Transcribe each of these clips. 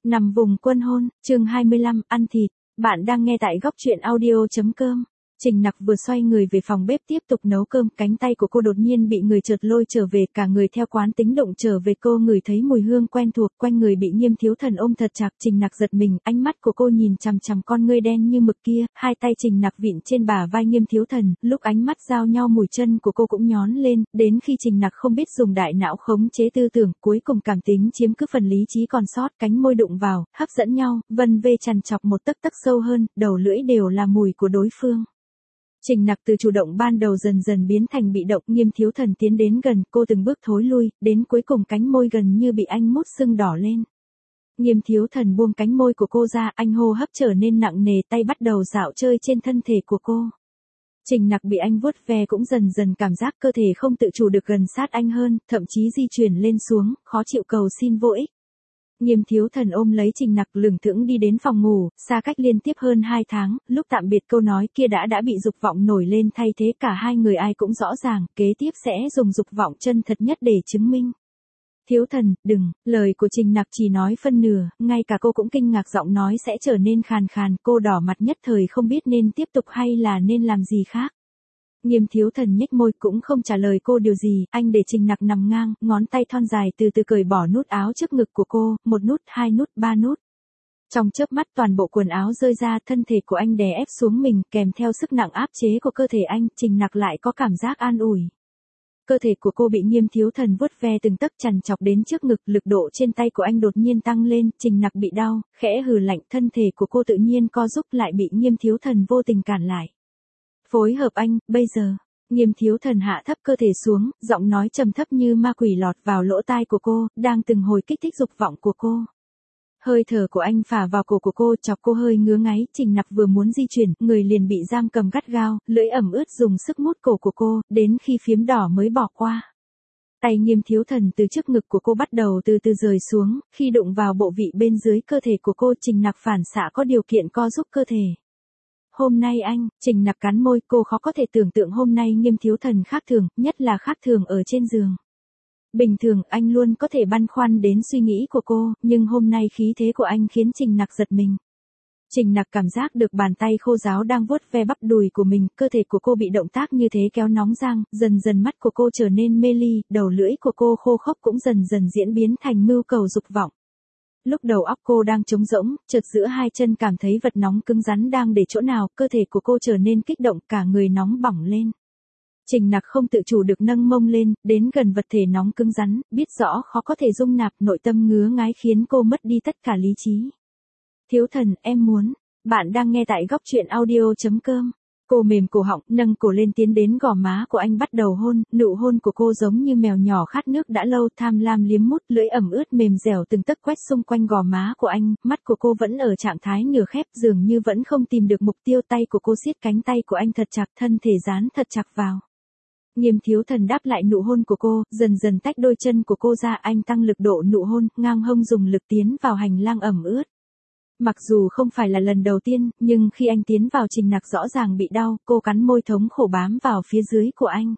Nằm vùng quân hôn, chương 25, ăn thịt. Bạn đang nghe tại góc truyện audio.com. Trình Nặc vừa xoay người về phòng bếp tiếp tục nấu cơm, cánh tay của cô đột nhiên bị người chợt lôi trở về, cả người theo quán tính động trở về. Cô ngửi thấy mùi hương quen thuộc, quanh người bị Nghiêm Thiếu Thần ôm thật chặt. Trình Nặc giật mình, ánh mắt của cô nhìn chằm chằm con ngươi đen như mực kia, hai tay Trình Nặc vịn trên bả vai Nghiêm Thiếu Thần, lúc ánh mắt giao nhau mùi chân của cô cũng nhón lên, đến khi Trình Nặc không biết dùng đại não khống chế tư tưởng, cuối cùng cảm tính chiếm cứ phần lý trí còn sót, cánh môi đụng vào, hấp dẫn nhau, vân vê chằn chọc một tấc tấc sâu hơn, đầu lưỡi đều là mùi của đối phương. Trình Nặc từ chủ động ban đầu dần dần biến thành bị động, Nghiêm Thiếu Thần tiến đến gần, cô từng bước thối lui, đến cuối cùng cánh môi gần như bị anh mút sưng đỏ lên. Nghiêm Thiếu Thần buông cánh môi của cô ra, anh hô hấp trở nên nặng nề, tay bắt đầu dạo chơi trên thân thể của cô. Trình Nặc bị anh vuốt ve cũng dần dần cảm giác cơ thể không tự chủ được gần sát anh hơn, thậm chí di chuyển lên xuống, khó chịu cầu xin vô ích. Nghiêm Thiếu Thần ôm lấy Trình Nặc lững thững đi đến phòng ngủ, xa cách liên tiếp hơn 2 tháng, lúc tạm biệt câu nói kia đã bị dục vọng nổi lên thay thế, cả hai người ai cũng rõ ràng, kế tiếp sẽ dùng dục vọng chân thật nhất để chứng minh. Thiếu Thần, đừng, lời của Trình Nặc chỉ nói phân nửa, ngay cả cô cũng kinh ngạc, giọng nói sẽ trở nên khàn khàn, cô đỏ mặt nhất thời không biết nên tiếp tục hay là nên làm gì khác. Nghiêm Thiếu Thần nhếch môi cũng không trả lời cô điều gì, anh để Trình Nặc nằm ngang, ngón tay thon dài từ từ cởi bỏ nút áo trước ngực của cô, 1 nút, 2 nút, 3 nút. Trong chớp mắt toàn bộ quần áo rơi ra, thân thể của anh đè ép xuống mình, kèm theo sức nặng áp chế của cơ thể anh, Trình Nặc lại có cảm giác an ủi. Cơ thể của cô bị Nghiêm Thiếu Thần vuốt ve từng tấc chằn chọc đến trước ngực, lực độ trên tay của anh đột nhiên tăng lên, Trình Nặc bị đau, khẽ hừ lạnh, thân thể của cô tự nhiên co rúm lại bị Nghiêm Thiếu Thần vô tình cản lại. Phối hợp anh, bây giờ. Nghiêm Thiếu Thần hạ thấp cơ thể xuống, giọng nói trầm thấp như ma quỷ lọt vào lỗ tai của cô, đang từng hồi kích thích dục vọng của cô. Hơi thở của anh phả vào cổ của cô, chọc cô hơi ngứa ngáy, Trình Nặc vừa muốn di chuyển, người liền bị giam cầm gắt gao, lưỡi ẩm ướt dùng sức mút cổ của cô, đến khi phiếm đỏ mới bỏ qua. Tay Nghiêm Thiếu Thần từ trước ngực của cô bắt đầu từ từ rời xuống, khi đụng vào bộ vị bên dưới cơ thể của cô, Trình Nặc phản xạ có điều kiện co giúp cơ thể. Hôm nay anh, Trình Nặc cắn môi, cô khó có thể tưởng tượng hôm nay Nghiêm Thiếu Thần khác thường, nhất là khác thường ở trên giường. Bình thường anh luôn có thể băn khoăn đến suy nghĩ của cô, nhưng hôm nay khí thế của anh khiến Trình Nặc giật mình. Trình Nặc cảm giác được bàn tay khô ráo đang vuốt ve bắp đùi của mình, cơ thể của cô bị động tác như thế kéo nóng rang, dần dần mắt của cô trở nên mê ly, đầu lưỡi của cô khô khốc cũng dần dần diễn biến thành mưu cầu dục vọng. Lúc đầu óc cô đang trống rỗng, chợt giữa hai chân cảm thấy vật nóng cứng rắn đang để chỗ nào, cơ thể của cô trở nên kích động, cả người nóng bỏng lên. Trình Nặc không tự chủ được nâng mông lên, đến gần vật thể nóng cứng rắn, biết rõ khó có thể dung nạp, nội tâm ngứa ngáy khiến cô mất đi tất cả lý trí. Thiếu Thần, em muốn. Bạn đang nghe tại góc truyện audio.com. Cô mềm cổ họng, nâng cổ lên tiến đến gò má của anh bắt đầu hôn, nụ hôn của cô giống như mèo nhỏ khát nước đã lâu, tham lam liếm mút, lưỡi ẩm ướt mềm dẻo từng tấc quét xung quanh gò má của anh, mắt của cô vẫn ở trạng thái nửa khép, dường như vẫn không tìm được mục tiêu, tay của cô siết cánh tay của anh thật chặt, thân thể dán thật chặt vào. Nghiêm Thiếu Thần đáp lại nụ hôn của cô, dần dần tách đôi chân của cô ra, anh tăng lực độ nụ hôn, ngang hông dùng lực tiến vào hành lang ẩm ướt. Mặc dù không phải là lần đầu tiên, nhưng khi anh tiến vào, Trình Nặc rõ ràng bị đau, cô cắn môi thống khổ bám vào phía dưới của anh.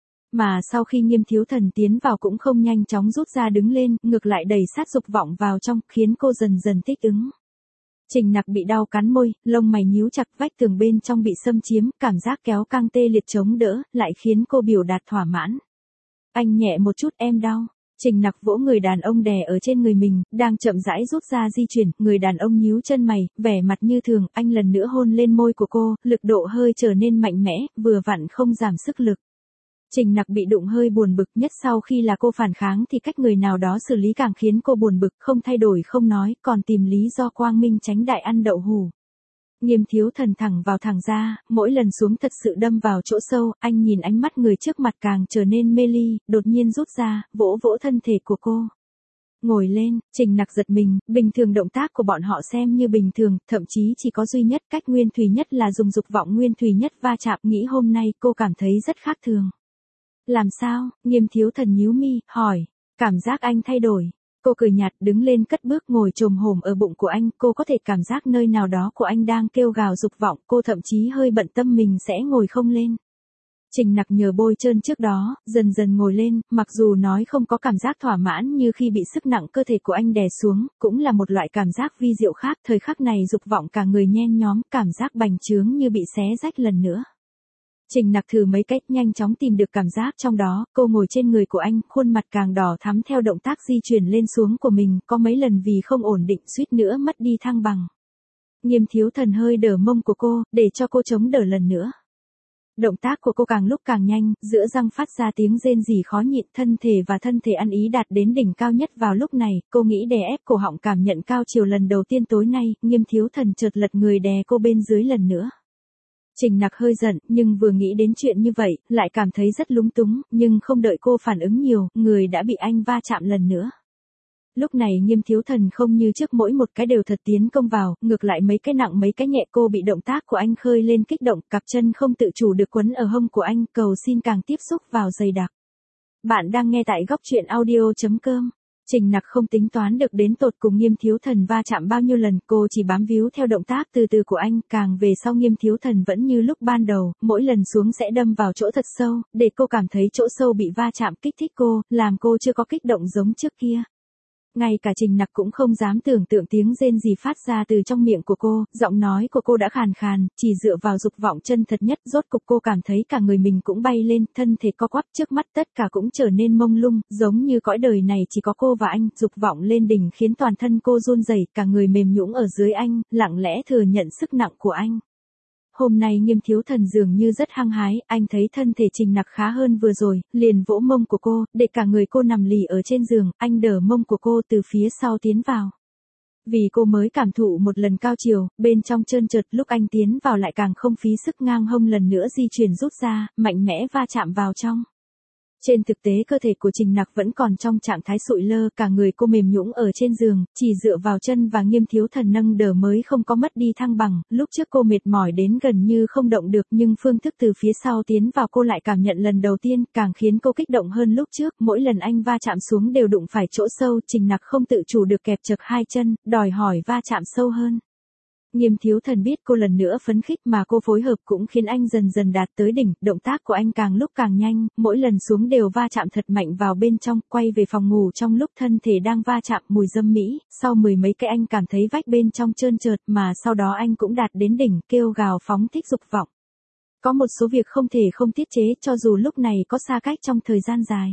Mà sau khi Nghiêm Thiếu Thần tiến vào cũng không nhanh chóng rút ra đứng lên, ngược lại đẩy sát dục vọng vào trong, khiến cô dần dần thích ứng. Trình Nặc bị đau cắn môi, lông mày nhíu chặt, vách tường bên trong bị xâm chiếm, cảm giác kéo căng tê liệt chống đỡ, lại khiến cô biểu đạt thỏa mãn. Anh nhẹ một chút, em đau. Trình Nặc vỗ người đàn ông đè ở trên người mình, đang chậm rãi rút ra di chuyển, người đàn ông nhíu chân mày, vẻ mặt như thường, anh lần nữa hôn lên môi của cô, lực độ hơi trở nên mạnh mẽ, vừa vặn không giảm sức lực. Trình Nặc bị đụng hơi buồn bực, nhất sau khi là cô phản kháng thì cách người nào đó xử lý càng khiến cô buồn bực, không thay đổi không nói, còn tìm lý do quang minh tránh đại ăn đậu hủ. Nghiêm Thiếu Thần thẳng vào thẳng ra, mỗi lần xuống thật sự đâm vào chỗ sâu, anh nhìn ánh mắt người trước mặt càng trở nên mê ly, đột nhiên rút ra, vỗ vỗ thân thể của cô. Ngồi lên, Trình Nặc giật mình, bình thường động tác của bọn họ xem như bình thường, thậm chí chỉ có duy nhất cách nguyên thủy nhất là dùng dục vọng nguyên thủy nhất va chạm, nghĩ hôm nay cô cảm thấy rất khác thường. Làm sao? Nghiêm Thiếu Thần nhíu mi, hỏi. Cảm giác anh thay đổi. Cô cười nhạt, đứng lên cất bước, ngồi chồm hổm ở bụng của anh, cô có thể cảm giác nơi nào đó của anh đang kêu gào dục vọng, cô thậm chí hơi bận tâm mình sẽ ngồi không lên. Trình Nặc nhờ bôi trơn trước đó, dần dần ngồi lên, mặc dù nói không có cảm giác thỏa mãn như khi bị sức nặng cơ thể của anh đè xuống, cũng là một loại cảm giác vi diệu khác, thời khắc này dục vọng cả người nhen nhóm, cảm giác bành trướng như bị xé rách lần nữa. Trình Nặc thử mấy cách nhanh chóng tìm được cảm giác trong đó, cô ngồi trên người của anh, khuôn mặt càng đỏ thắm theo động tác di chuyển lên xuống của mình, có mấy lần vì không ổn định suýt nữa mất đi thăng bằng. Nghiêm Thiếu Thần hơi đỡ mông của cô, để cho cô chống đỡ lần nữa. Động tác của cô càng lúc càng nhanh, giữa răng phát ra tiếng rên rỉ khó nhịn, thân thể ăn ý đạt đến đỉnh cao nhất vào lúc này, cô nghĩ đè ép cổ họng cảm nhận cao chiều lần đầu tiên tối nay, Nghiêm Thiếu Thần chợt lật người đè cô bên dưới lần nữa. Trình Nặc hơi giận, nhưng vừa nghĩ đến chuyện như vậy, lại cảm thấy rất lúng túng, nhưng không đợi cô phản ứng nhiều, người đã bị anh va chạm lần nữa. Lúc này Nghiêm Thiếu Thần không như trước mỗi một cái đều thật tiến công vào, ngược lại mấy cái nặng mấy cái nhẹ, cô bị động tác của anh khơi lên kích động, cặp chân không tự chủ được quấn ở hông của anh, cầu xin càng tiếp xúc vào dày đặc. Bạn đang nghe tại góc truyện audio.com. Trình Nặc không tính toán được đến tột cùng Nghiêm Thiếu Thần va chạm bao nhiêu lần, cô chỉ bám víu theo động tác từ từ của anh, càng về sau Nghiêm Thiếu Thần vẫn như lúc ban đầu, mỗi lần xuống sẽ đâm vào chỗ thật sâu, để cô cảm thấy chỗ sâu bị va chạm kích thích cô, làm cô chưa có kích động giống trước kia. Ngay cả Trình Nặc cũng không dám tưởng tượng tiếng rên gì phát ra từ trong miệng của cô, giọng nói của cô đã khàn khàn, chỉ dựa vào dục vọng chân thật nhất, rốt cục cô cảm thấy cả người mình cũng bay lên, thân thể co quắp, trước mắt tất cả cũng trở nên mông lung, giống như cõi đời này chỉ có cô và anh, dục vọng lên đỉnh khiến toàn thân cô run rẩy, cả người mềm nhũn ở dưới anh, lặng lẽ thừa nhận sức nặng của anh. Hôm nay Nghiêm Thiếu Thần dường như rất hăng hái, anh thấy thân thể Trình Nặc khá hơn vừa rồi, liền vỗ mông của cô, để cả người cô nằm lì ở trên giường, anh đỡ mông của cô từ phía sau tiến vào. Vì cô mới cảm thụ một lần cao chiều, bên trong trơn trượt, lúc anh tiến vào lại càng không phí sức, ngang hông lần nữa di chuyển rút ra, mạnh mẽ va chạm vào trong. Trên thực tế cơ thể của Trình Nặc vẫn còn trong trạng thái sụi lơ, cả người cô mềm nhũn ở trên giường, chỉ dựa vào chân và Nghiêm Thiếu Thần nâng đỡ mới không có mất đi thăng bằng, lúc trước cô mệt mỏi đến gần như không động được, nhưng phương thức từ phía sau tiến vào cô lại cảm nhận lần đầu tiên, càng khiến cô kích động hơn lúc trước, mỗi lần anh va chạm xuống đều đụng phải chỗ sâu, Trình Nặc không tự chủ được kẹp chặt hai chân, đòi hỏi va chạm sâu hơn. Nghiêm Thiếu Thần biết cô lần nữa phấn khích mà cô phối hợp cũng khiến anh dần dần đạt tới đỉnh, động tác của anh càng lúc càng nhanh, mỗi lần xuống đều va chạm thật mạnh vào bên trong, quay về phòng ngủ trong lúc thân thể đang va chạm mùi dâm mỹ, sau mười mấy cái anh cảm thấy vách bên trong trơn trượt mà sau đó anh cũng đạt đến đỉnh, kêu gào phóng thích dục vọng. Có một số việc không thể không tiết chế cho dù lúc này có xa cách trong thời gian dài.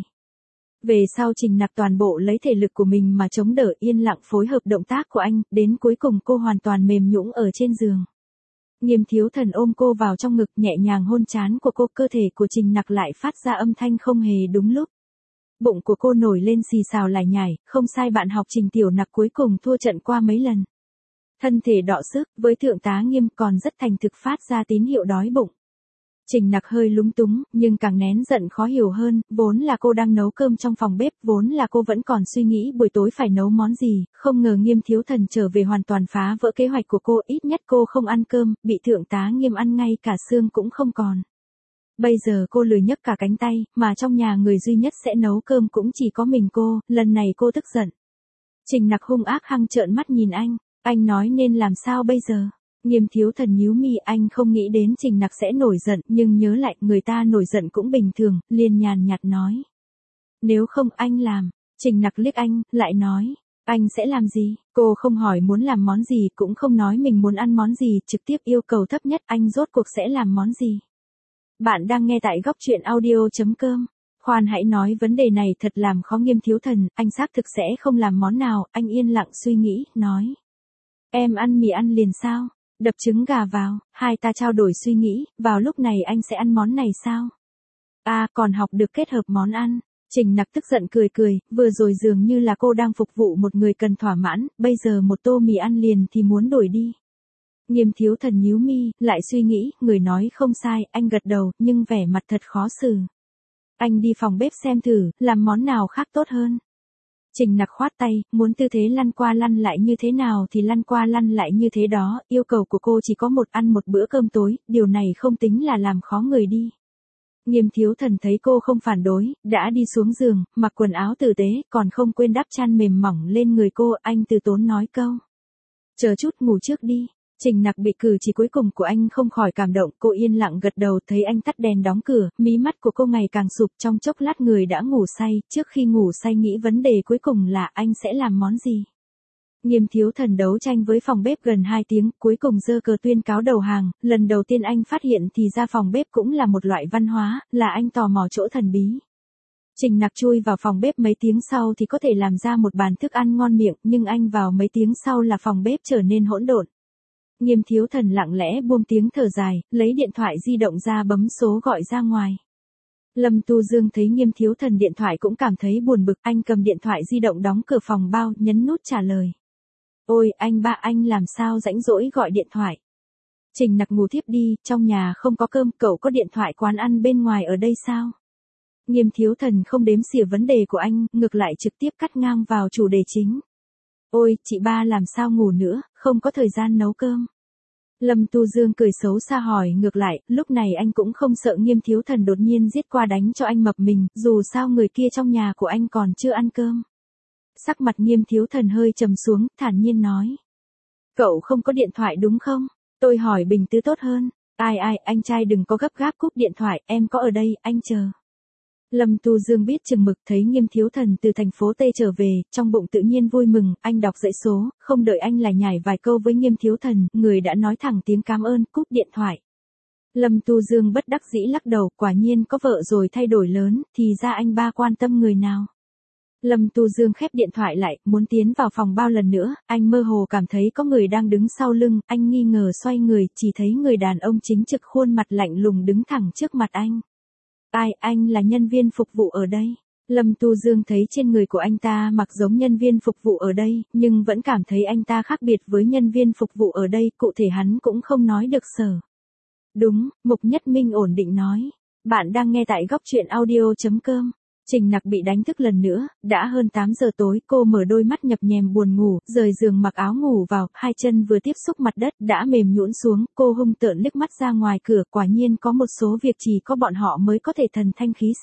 Về sau Trình Nặc toàn bộ lấy thể lực của mình mà chống đỡ, yên lặng phối hợp động tác của anh, đến cuối cùng cô hoàn toàn mềm nhũn ở trên giường. Nghiêm Thiếu Thần ôm cô vào trong ngực, nhẹ nhàng hôn trán của cô, cơ thể của Trình Nặc lại phát ra âm thanh không hề đúng lúc. Bụng của cô nổi lên xì xào lải nhải, không sai, bạn học Trình Tiểu Nặc cuối cùng thua trận qua mấy lần. Thân thể đọ sức, với thượng tá Nghiêm còn rất thành thực phát ra tín hiệu đói bụng. Trình Nặc hơi lúng túng, nhưng càng nén giận khó hiểu hơn, vốn là cô đang nấu cơm trong phòng bếp, vốn là cô vẫn còn suy nghĩ buổi tối phải nấu món gì, không ngờ Nghiêm Thiếu Thần trở về hoàn toàn phá vỡ kế hoạch của cô, ít nhất cô không ăn cơm, bị thượng tá Nghiêm ăn ngay cả xương cũng không còn. Bây giờ cô lười nhấc cả cánh tay, mà trong nhà người duy nhất sẽ nấu cơm cũng chỉ có mình cô, lần này cô tức giận. Trình Nặc hung ác hăng trợn mắt nhìn anh nói nên làm sao bây giờ? Nghiêm Thiếu Thần nhíu mi, anh không nghĩ đến Trình Nặc sẽ nổi giận, nhưng nhớ lại, người ta nổi giận cũng bình thường, liền nhàn nhạt nói. Nếu không anh làm, Trình Nặc liếc anh, lại nói, anh sẽ làm gì? Cô không hỏi muốn làm món gì, cũng không nói mình muốn ăn món gì, trực tiếp yêu cầu thấp nhất, anh rốt cuộc sẽ làm món gì? Bạn đang nghe tại góc truyện audio.com. Khoan hãy nói vấn đề này thật làm khó Nghiêm Thiếu Thần, anh xác thực sẽ không làm món nào, anh yên lặng suy nghĩ, nói. Em ăn mì ăn liền sao? Đập trứng gà vào, hai ta trao đổi suy nghĩ, vào lúc này anh sẽ ăn món này sao? À, còn học được kết hợp món ăn. Trình Nặc tức giận cười cười, vừa rồi dường như là cô đang phục vụ một người cần thỏa mãn, bây giờ một tô mì ăn liền thì muốn đổi đi. Nghiêm Thiếu Thần nhíu mi, lại suy nghĩ, người nói không sai, anh gật đầu, nhưng vẻ mặt thật khó xử. Anh đi phòng bếp xem thử, làm món nào khác tốt hơn. Trình Nặc khoát tay, muốn tư thế lăn qua lăn lại như thế nào thì lăn qua lăn lại như thế đó, yêu cầu của cô chỉ có ăn một bữa cơm tối, điều này không tính là làm khó người đi. Nghiêm Thiếu Thần thấy cô không phản đối, đã đi xuống giường, mặc quần áo tử tế, còn không quên đắp chăn mềm mỏng lên người cô, anh từ tốn nói câu. Chờ chút ngủ trước đi. Trình Nặc bị cử chỉ cuối cùng của anh không khỏi cảm động, cô yên lặng gật đầu, thấy anh tắt đèn đóng cửa, mí mắt của cô ngày càng sụp, trong chốc lát người đã ngủ say, trước khi ngủ say nghĩ vấn đề cuối cùng là anh sẽ làm món gì. Nghiêm Thiếu Thần đấu tranh với phòng bếp gần 2 tiếng, cuối cùng giơ cờ tuyên cáo đầu hàng, lần đầu tiên anh phát hiện thì ra phòng bếp cũng là một loại văn hóa, là anh tò mò chỗ thần bí. Trình Nặc chui vào phòng bếp mấy tiếng sau thì có thể làm ra một bàn thức ăn ngon miệng, nhưng anh vào mấy tiếng sau là phòng bếp trở nên hỗn độn. Nghiêm Thiếu Thần lặng lẽ buông tiếng thở dài, lấy điện thoại di động ra bấm số gọi ra ngoài. Lâm Tu Dương thấy Nghiêm Thiếu Thần điện thoại cũng cảm thấy buồn bực, anh cầm điện thoại di động đóng cửa phòng bao, nhấn nút trả lời. Ôi, anh ba, anh làm sao rãnh rỗi gọi điện thoại. Trình Nặc ngủ thiếp đi, trong nhà không có cơm, cậu có điện thoại quán ăn bên ngoài ở đây sao? Nghiêm Thiếu Thần không đếm xỉa vấn đề của anh, ngược lại trực tiếp cắt ngang vào chủ đề chính. Ôi, chị ba làm sao ngủ nữa, không có thời gian nấu cơm. Lâm Tu Dương cười xấu xa hỏi ngược lại, lúc này anh cũng không sợ Nghiêm Thiếu Thần đột nhiên giết qua đánh cho anh mập mình, dù sao người kia trong nhà của anh còn chưa ăn cơm. Sắc mặt Nghiêm Thiếu Thần hơi trầm xuống, thản nhiên nói. Cậu không có điện thoại đúng không? Tôi hỏi bình tĩnh tốt hơn. Ai, anh trai đừng có gấp gáp cúp điện thoại, em có ở đây, anh chờ. Lâm Tu Dương biết chừng mực, thấy Nghiêm Thiếu Thần từ thành phố T trở về, trong bụng tự nhiên vui mừng, anh đọc dãy số, không đợi anh lải nhải vài câu với Nghiêm Thiếu Thần, người đã nói thẳng tiếng cảm ơn, cúp điện thoại. Lâm Tu Dương bất đắc dĩ lắc đầu, quả nhiên có vợ rồi thay đổi lớn, thì ra anh ba quan tâm người nào. Lâm Tu Dương khép điện thoại lại, muốn tiến vào phòng bao lần nữa, anh mơ hồ cảm thấy có người đang đứng sau lưng, anh nghi ngờ xoay người, chỉ thấy người đàn ông chính trực khuôn mặt lạnh lùng đứng thẳng trước mặt anh. Ai, anh là nhân viên phục vụ ở đây. Lâm Tu Dương thấy trên người của anh ta mặc giống nhân viên phục vụ ở đây, nhưng vẫn cảm thấy anh ta khác biệt với nhân viên phục vụ ở đây, cụ thể hắn cũng không nói được sở. Đúng, Mục Nhất Minh ổn định nói. Bạn đang nghe tại góc truyện audio.com. Trình Nặc bị đánh thức lần nữa, đã hơn 8 giờ tối, cô mở đôi mắt nhập nhèm buồn ngủ, rời giường mặc áo ngủ vào, hai chân vừa tiếp xúc mặt đất đã mềm nhũn xuống, cô hung tợn liếc mắt ra ngoài cửa, quả nhiên có một số việc chỉ có bọn họ mới có thể thần thanh khí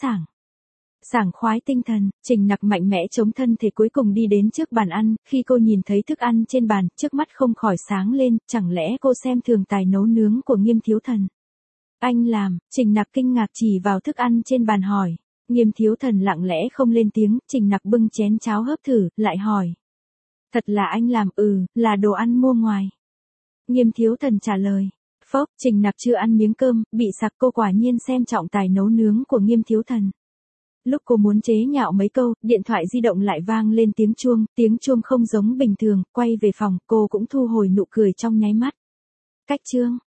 sảng khoái tinh thần. Trình Nặc mạnh mẽ chống thân thể cuối cùng đi đến trước bàn ăn, khi cô nhìn thấy thức ăn trên bàn, trước mắt không khỏi sáng lên, chẳng lẽ cô xem thường tài nấu nướng của Nghiêm Thiếu Thần. Anh làm, Trình Nặc kinh ngạc chỉ vào thức ăn trên bàn hỏi. Nghiêm Thiếu Thần lặng lẽ không lên tiếng, Trình Nặc bưng chén cháo hớp thử, lại hỏi. Thật là anh làm, là đồ ăn mua ngoài. Nghiêm Thiếu Thần trả lời. Phốc, Trình Nặc chưa ăn miếng cơm, bị sặc, cô quả nhiên xem trọng tài nấu nướng của Nghiêm Thiếu Thần. Lúc cô muốn chế nhạo mấy câu, điện thoại di động lại vang lên tiếng chuông không giống bình thường, quay về phòng, cô cũng thu hồi nụ cười trong nháy mắt. Cách chương.